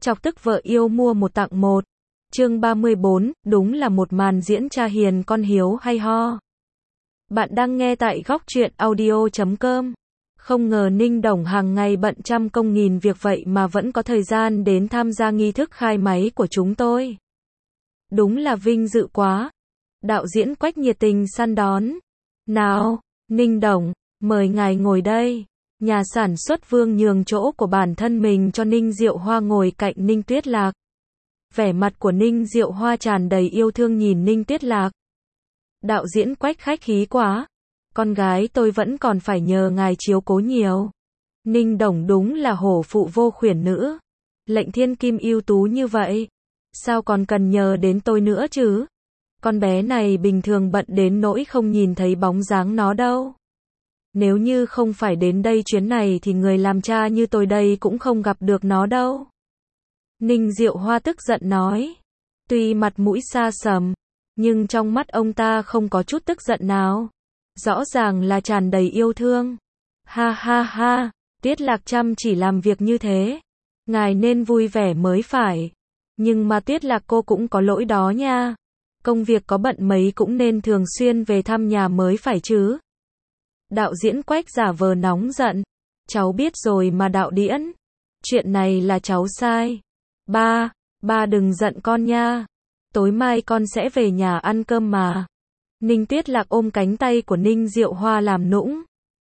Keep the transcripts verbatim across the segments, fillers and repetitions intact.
Chọc tức vợ yêu mua một tặng một. Chương ba mươi bốn, đúng là một màn diễn cha hiền con hiếu hay ho. Bạn đang nghe tại góc truyện audio chấm com. Không ngờ Ninh Đồng hàng ngày bận trăm công nghìn việc vậy mà vẫn có thời gian đến tham gia nghi thức khai máy của chúng tôi. Đúng là vinh dự quá. Đạo diễn Quách nhiệt tình săn đón. Nào, Ninh Đồng, mời ngài ngồi đây. Nhà sản xuất Vương nhường chỗ của bản thân mình cho Ninh Diệu Hoa ngồi cạnh Ninh Tuyết Lạc. Vẻ mặt của Ninh Diệu Hoa tràn đầy yêu thương nhìn Ninh Tuyết Lạc. Đạo diễn Quách khách khí quá. Con gái tôi vẫn còn phải nhờ ngài chiếu cố nhiều. Ninh Đồng đúng là hổ phụ vô khuyển nữ. Lệnh thiên kim ưu tú như vậy. Sao còn cần nhờ đến tôi nữa chứ? Con bé này bình thường bận đến nỗi không nhìn thấy bóng dáng nó đâu. Nếu như không phải đến đây chuyến này thì người làm cha như tôi đây cũng không gặp được nó đâu. Ninh Diệu Hoa tức giận nói. Tuy mặt mũi xa sầm, nhưng trong mắt ông ta không có chút tức giận nào. Rõ ràng là tràn đầy yêu thương. Ha ha ha, Tuyết Lạc chăm chỉ làm việc như thế. Ngài nên vui vẻ mới phải. Nhưng mà Tuyết Lạc cô cũng có lỗi đó nha. Công việc có bận mấy cũng nên thường xuyên về thăm nhà mới phải chứ. Đạo diễn Quách giả vờ nóng giận. Cháu biết rồi mà đạo diễn. Chuyện này là cháu sai. Ba, ba đừng giận con nha. Tối mai con sẽ về nhà ăn cơm mà. Ninh Tuyết Lạc ôm cánh tay của Ninh Diệu Hoa làm nũng.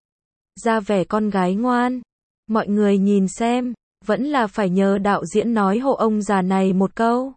Ra vẻ con gái ngoan. Mọi người nhìn xem, vẫn là phải nhờ đạo diễn nói hộ ông già này một câu.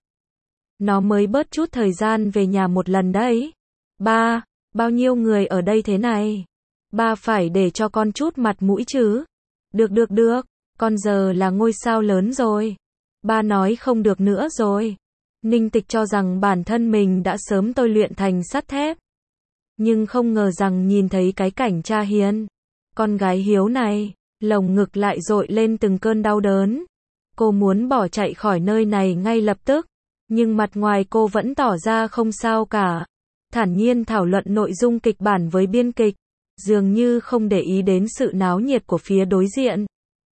Nó mới bớt chút thời gian về nhà một lần đấy. Ba, bao nhiêu người ở đây thế này? Ba phải để cho con chút mặt mũi chứ. Được được được, con giờ là ngôi sao lớn rồi. Ba nói không được nữa rồi. Ninh Tịch cho rằng bản thân mình đã sớm tôi luyện thành sắt thép. Nhưng không ngờ rằng nhìn thấy cái cảnh cha hiền, con gái hiếu này, lồng ngực lại dội lên từng cơn đau đớn. Cô muốn bỏ chạy khỏi nơi này ngay lập tức. Nhưng mặt ngoài cô vẫn tỏ ra không sao cả. Thản nhiên thảo luận nội dung kịch bản với biên kịch. Dường như không để ý đến sự náo nhiệt của phía đối diện.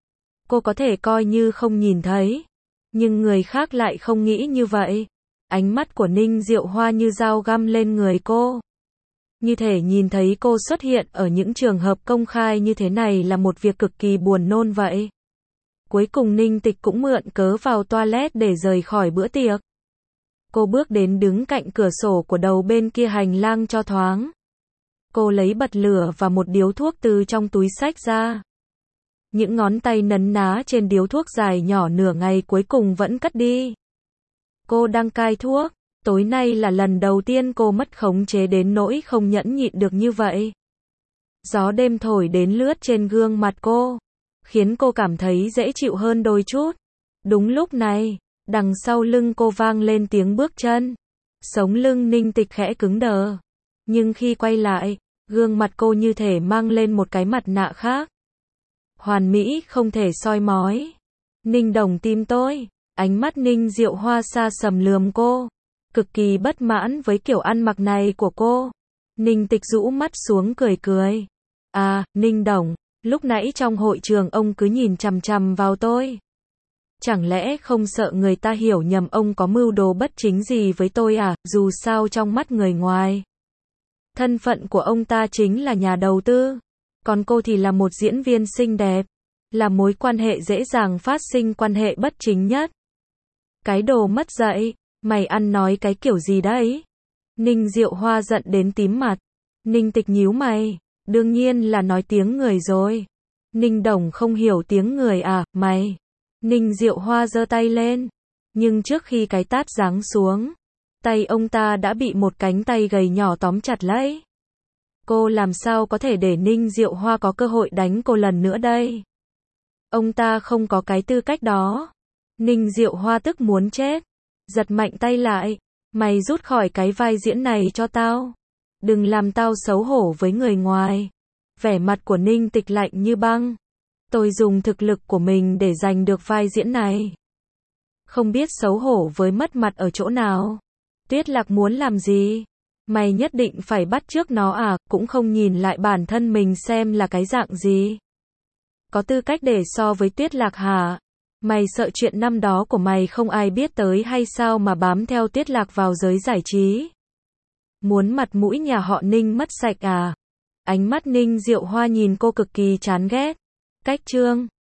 Cô có thể coi như không nhìn thấy. Nhưng người khác lại không nghĩ như vậy. Ánh mắt của Ninh Diệu Hoa như dao găm lên người cô. Như thể nhìn thấy cô xuất hiện ở những trường hợp công khai như thế này là một việc cực kỳ buồn nôn vậy. Cuối cùng Ninh Tịch cũng mượn cớ vào toilet để rời khỏi bữa tiệc. Cô bước đến đứng cạnh cửa sổ của đầu bên kia hành lang cho thoáng. Cô lấy bật lửa và một điếu thuốc từ trong túi xách ra. Những ngón tay nấn ná trên điếu thuốc dài nhỏ nửa ngày cuối cùng vẫn cất đi. Cô đang cai thuốc. Tối nay là lần đầu tiên cô mất khống chế đến nỗi không nhẫn nhịn được như vậy. Gió đêm thổi đến lướt trên gương mặt cô, khiến cô cảm thấy dễ chịu hơn đôi chút. Đúng lúc này, đằng sau lưng cô vang lên tiếng bước chân. Sống lưng Ninh Tịch khẽ cứng đờ. Nhưng khi quay lại, gương mặt cô như thể mang lên một cái mặt nạ khác. Hoàn mỹ không thể soi mói. Ninh Đồng tim tôi. Ánh mắt Ninh Diệu Hoa xa sầm lườm cô. Cực kỳ bất mãn với kiểu ăn mặc này của cô. Ninh Tịch rũ mắt xuống cười cười. À, Ninh Đồng, lúc nãy trong hội trường ông cứ nhìn chằm chằm vào tôi. Chẳng lẽ không sợ người ta hiểu nhầm ông có mưu đồ bất chính gì với tôi à? Dù sao trong mắt người ngoài, thân phận của ông ta chính là nhà đầu tư. Còn cô thì là một diễn viên xinh đẹp. Là mối quan hệ dễ dàng phát sinh quan hệ bất chính nhất. Cái đồ mất dạy. Mày ăn nói cái kiểu gì đấy? Ninh Diệu Hoa giận đến tím mặt. Ninh Tịch nhíu mày. Đương nhiên là nói tiếng người rồi. Ninh Đồng không hiểu tiếng người à, mày. Ninh Diệu Hoa giơ tay lên. Nhưng trước khi cái tát giáng xuống, tay ông ta đã bị một cánh tay gầy nhỏ tóm chặt lấy. Cô làm sao có thể để Ninh Diệu Hoa có cơ hội đánh cô lần nữa đây? Ông ta không có cái tư cách đó. Ninh Diệu Hoa tức muốn chết. Giật mạnh tay lại. Mày rút khỏi cái vai diễn này cho tao. Đừng làm tao xấu hổ với người ngoài. Vẻ mặt của Ninh Tịch lạnh như băng. Tôi dùng thực lực của mình để giành được vai diễn này. Không biết xấu hổ với mất mặt ở chỗ nào. Tuyết Lạc muốn làm gì? Mày nhất định phải bắt chước nó à? Cũng không nhìn lại bản thân mình xem là cái dạng gì. Có tư cách để so với Tuyết Lạc hả? Mày sợ chuyện năm đó của mày không ai biết tới hay sao mà bám theo Tiết Lạc vào giới giải trí? Muốn mặt mũi nhà họ Ninh mất sạch à? Ánh mắt Ninh Diệu Hoa nhìn cô cực kỳ chán ghét. Cách chương